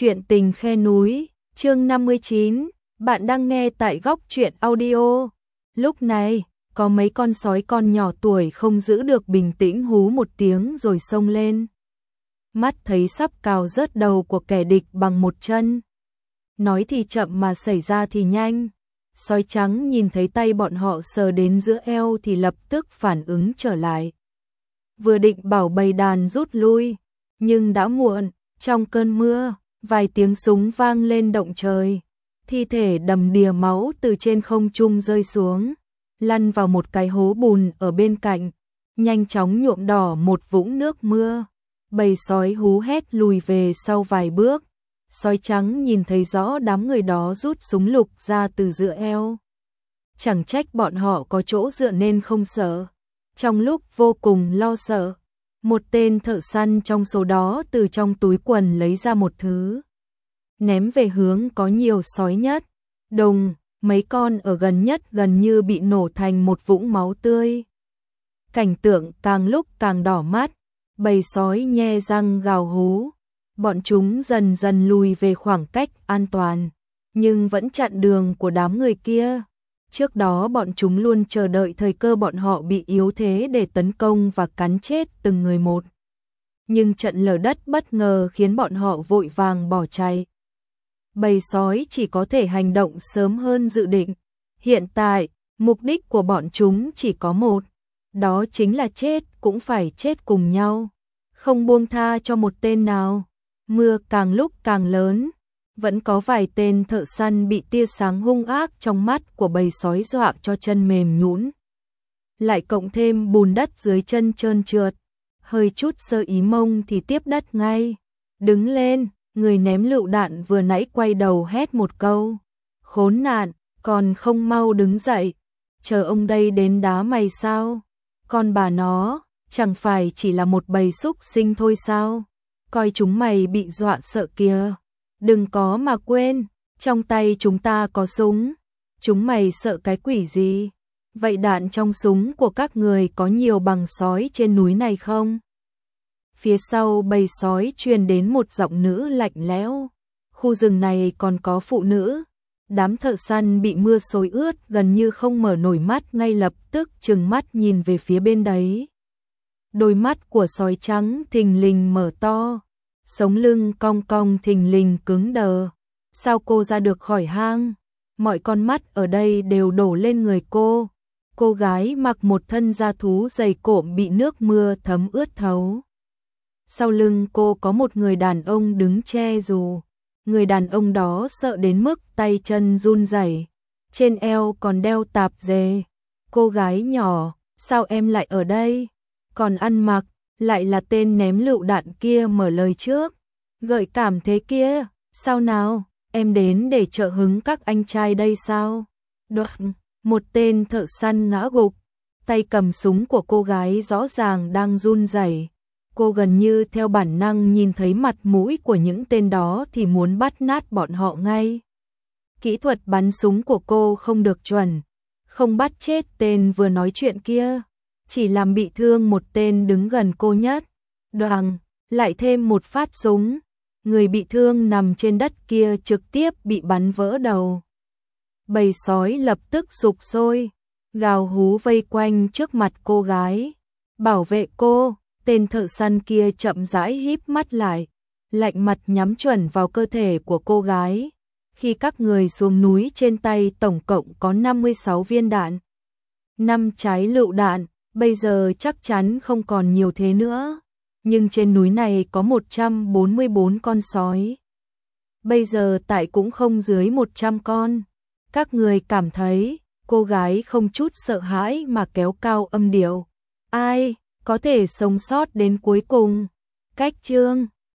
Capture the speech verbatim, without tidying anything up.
Chuyện tình khe núi, chương năm mươi chín, bạn đang nghe tại Góc Chuyện Audio. Lúc này, có mấy con sói con nhỏ tuổi không giữ được bình tĩnh hú một tiếng rồi xông lên. Mắt thấy sắp cào rớt đầu của kẻ địch bằng một chân. Nói thì chậm mà xảy ra thì nhanh. Sói trắng nhìn thấy tay bọn họ sờ đến giữa eo thì lập tức phản ứng trở lại. Vừa định bảo bầy đàn rút lui, nhưng đã muộn. Trong cơn mưa, vài tiếng súng vang lên động trời. Thi thể đầm đìa máu từ trên không trung rơi xuống, lăn vào một cái hố bùn ở bên cạnh, nhanh chóng nhuộm đỏ một vũng nước mưa. Bầy sói hú hét lùi về sau vài bước. Sói trắng nhìn thấy rõ đám người đó rút súng lục ra từ giữa eo. Chẳng trách bọn họ có chỗ dựa nên không sợ. Trong lúc vô cùng lo sợ, một tên thợ săn trong số đó từ trong túi quần lấy ra một thứ, ném về hướng có nhiều sói nhất. Đùng, mấy con ở gần nhất gần như bị nổ thành một vũng máu tươi. Cảnh tượng càng lúc càng đỏ mắt, bầy sói nhe răng gào hú. Bọn chúng dần dần lùi về khoảng cách an toàn, nhưng vẫn chặn đường của đám người kia. Trước đó bọn chúng luôn chờ đợi thời cơ bọn họ bị yếu thế để tấn công và cắn chết từng người một. Nhưng trận lở đất bất ngờ khiến bọn họ vội vàng bỏ chạy. Bầy sói chỉ có thể hành động sớm hơn dự định. Hiện tại, mục đích của bọn chúng chỉ có một, đó chính là chết cũng phải chết cùng nhau, không buông tha cho một tên nào. Mưa càng lúc càng lớn. Vẫn có vài tên thợ săn bị tia sáng hung ác trong mắt của bầy sói dọa cho chân mềm nhũn. Lại cộng thêm bùn đất dưới chân trơn trượt, hơi chút sơ ý mông thì tiếp đất ngay. Đứng lên, người ném lựu đạn vừa nãy quay đầu hét một câu. Khốn nạn, còn không mau đứng dậy, chờ ông đây đến đá mày sao? Con bà nó, chẳng phải chỉ là một bầy súc sinh thôi sao? Coi chúng mày bị dọa sợ kìa. Đừng có mà quên, trong tay chúng ta có súng. Chúng mày sợ cái quỷ gì? Vậy đạn trong súng của các người có nhiều bằng sói trên núi này không? Phía sau bầy sói truyền đến một giọng nữ lạnh lẽo. Khu rừng này còn có phụ nữ. Đám thợ săn bị mưa xối ướt gần như không mở nổi mắt, ngay lập tức trừng mắt nhìn về phía bên đấy. Đôi mắt của sói trắng thình lình mở to. Sống lưng cong cong thình lình cứng đờ. Sao cô ra được khỏi hang? Mọi con mắt ở đây đều đổ lên người cô. Cô gái mặc một thân da thú dày cộm bị nước mưa thấm ướt thấu. Sau lưng cô có một người đàn ông đứng che dù. Người đàn ông đó sợ đến mức tay chân run rẩy. Trên eo còn đeo tạp dề. Cô gái nhỏ, sao em lại ở đây? Còn ăn mặc lại là tên ném lựu đạn kia mở lời trước. Gợi cảm thế kia, sao nào, em đến để trợ hứng các anh trai đây sao? Đột, một tên thợ săn ngã gục, tay cầm súng của cô gái rõ ràng đang run rẩy. Cô gần như theo bản năng nhìn thấy mặt mũi của những tên đó thì muốn bắt nát bọn họ ngay. Kỹ thuật bắn súng của cô không được chuẩn, không bắt chết tên vừa nói chuyện kia, chỉ làm bị thương một tên đứng gần cô nhất. Đoàng, lại thêm một phát súng. Người bị thương nằm trên đất kia trực tiếp bị bắn vỡ đầu. Bầy sói lập tức sục sôi, gào hú vây quanh trước mặt cô gái. Bảo vệ cô, tên thợ săn kia chậm rãi híp mắt lại, lạnh mặt nhắm chuẩn vào cơ thể của cô gái. Khi các người xuống núi trên tay tổng cộng có năm mươi sáu viên đạn. năm trái lựu đạn. Bây giờ chắc chắn không còn nhiều thế nữa, nhưng trên núi này có một trăm bốn mươi bốn con sói. Bây giờ tại cũng không dưới một trăm con. Các người cảm thấy, cô gái không chút sợ hãi mà kéo cao âm điệu. Ai có thể sống sót đến cuối cùng? Cách chương